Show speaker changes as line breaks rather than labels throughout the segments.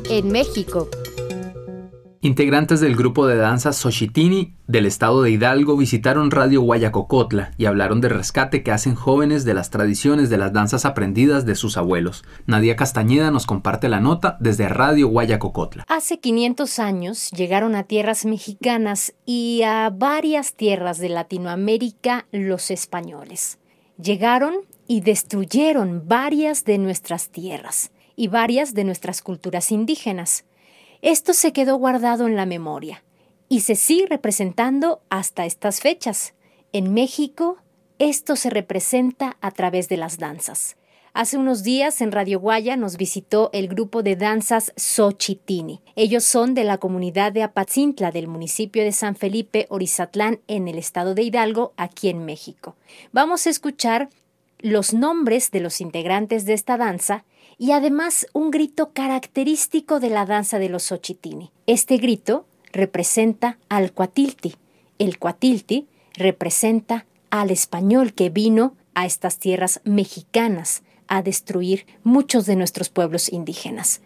en México.
Integrantes del grupo de danza Xochitini del estado de Hidalgo visitaron Radio Guayacocotla y hablaron del rescate que hacen jóvenes de las tradiciones de las danzas aprendidas de sus abuelos. Nadia Castañeda nos comparte la nota desde Radio Guayacocotla.
Hace 500 años llegaron a tierras mexicanas y a varias tierras de Latinoamérica los españoles. Llegaron y destruyeron varias de nuestras tierras y varias de nuestras culturas indígenas. Esto se quedó guardado en la memoria y se sigue representando hasta estas fechas. En México, esto se representa a través de las danzas. Hace unos días en Radio Guaya nos visitó el grupo de danzas Xochitini. Ellos son de la comunidad de Apatzintla, del municipio de San Felipe, Orizatlán, en el estado de Hidalgo, aquí en México. Vamos a escuchar los nombres de los integrantes de esta danza y además un grito característico de la danza de los Xochitini. Este grito representa al Cuatilti. El Cuatilti representa al español que vino a estas tierras mexicanas a destruir muchos de nuestros pueblos indígenas.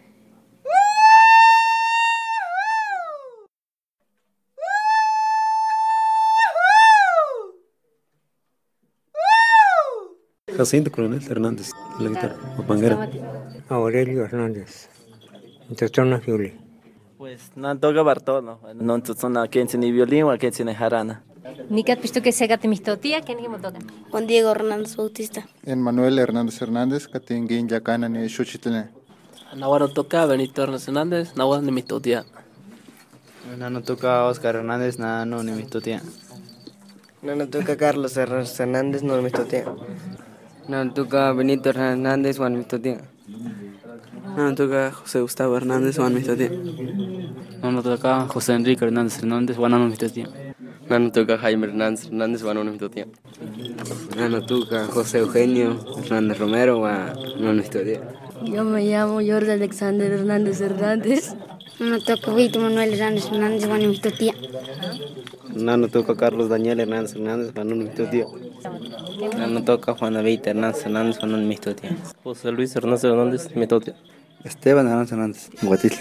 Jacinto Coronel Hernández, la guitarra, Opanguera.
Aurelio Hernández, Tachona Fiuli.
Pues no toca Bartolo, no entonces quien tiene violín o quien tiene jarana.
Nicat pisto que se gate mis totia, ¿quién me toca?
Juan Diego Hernández Bautista.
En Manuel Hernández, que tengo Yacana ni Xochitl.
Nahuaro toca Benito Hernández, Nahuaro ni mi totia.
No toca Oscar Hernández, no ni mi totia.
No toca Carlos Hernández, no ni mi totia.
No toca Benito Hernández, Juan Mistotia.
No toca José Gustavo Hernández, Juan Mistotia.
No toca José Enrique Hernández, Juan Mistotia.
No toca Jaime Hernández, Juan Mistotia.
No toca José Eugenio Hernández Romero, Juan Mistotia.
Yo me llamo Jorge Alexander Hernández.
No toca Víctor Manuel Hernández, Juan Mistotia.
No toca Carlos Daniel Hernández, Juan Mistotia.
No toca Juan David Hernández, Juan Mistotia.
José Luis Hernández, Mistotia.
Esteban Hernández, Guatil.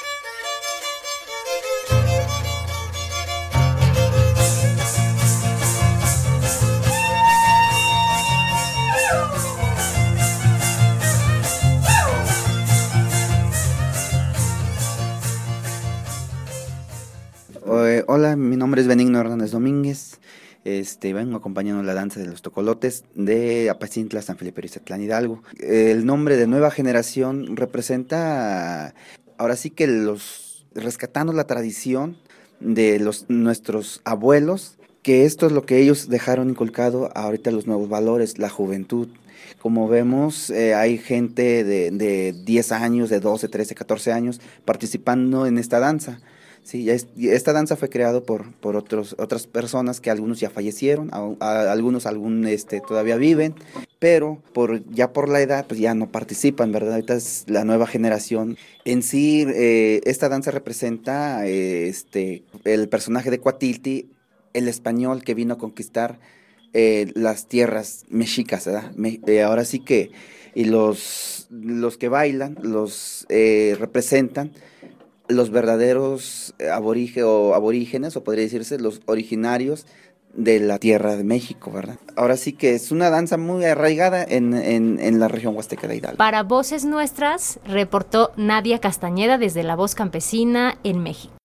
Hola, mi nombre es Benigno Hernández Domínguez. Vengo acompañando la danza de los tocolotes de Apatzintla, San Felipe, Orizatlán, Hidalgo. El nombre de Nueva Generación representa, ahora sí que rescatando la tradición de nuestros abuelos, que esto es lo que ellos dejaron inculcado ahorita los nuevos valores, la juventud. Como vemos, hay gente de 10 años, de 12, 13, 14 años participando en esta danza. Sí, esta danza fue creada por otras personas que algunos ya fallecieron, algunos todavía viven, pero ya por la edad pues ya no participan, ¿verdad? Ahorita es la nueva generación. En sí, esta danza representa el personaje de Cuatilti, el español que vino a conquistar las tierras mexicas, ¿verdad? Ahora sí que y los que bailan representan los verdaderos aborígenes, o podría decirse los originarios de la tierra de México, ¿verdad? Ahora sí que es una danza muy arraigada en la región huasteca de Hidalgo.
Para Voces Nuestras, reportó Nadia Castañeda desde La Voz Campesina en México.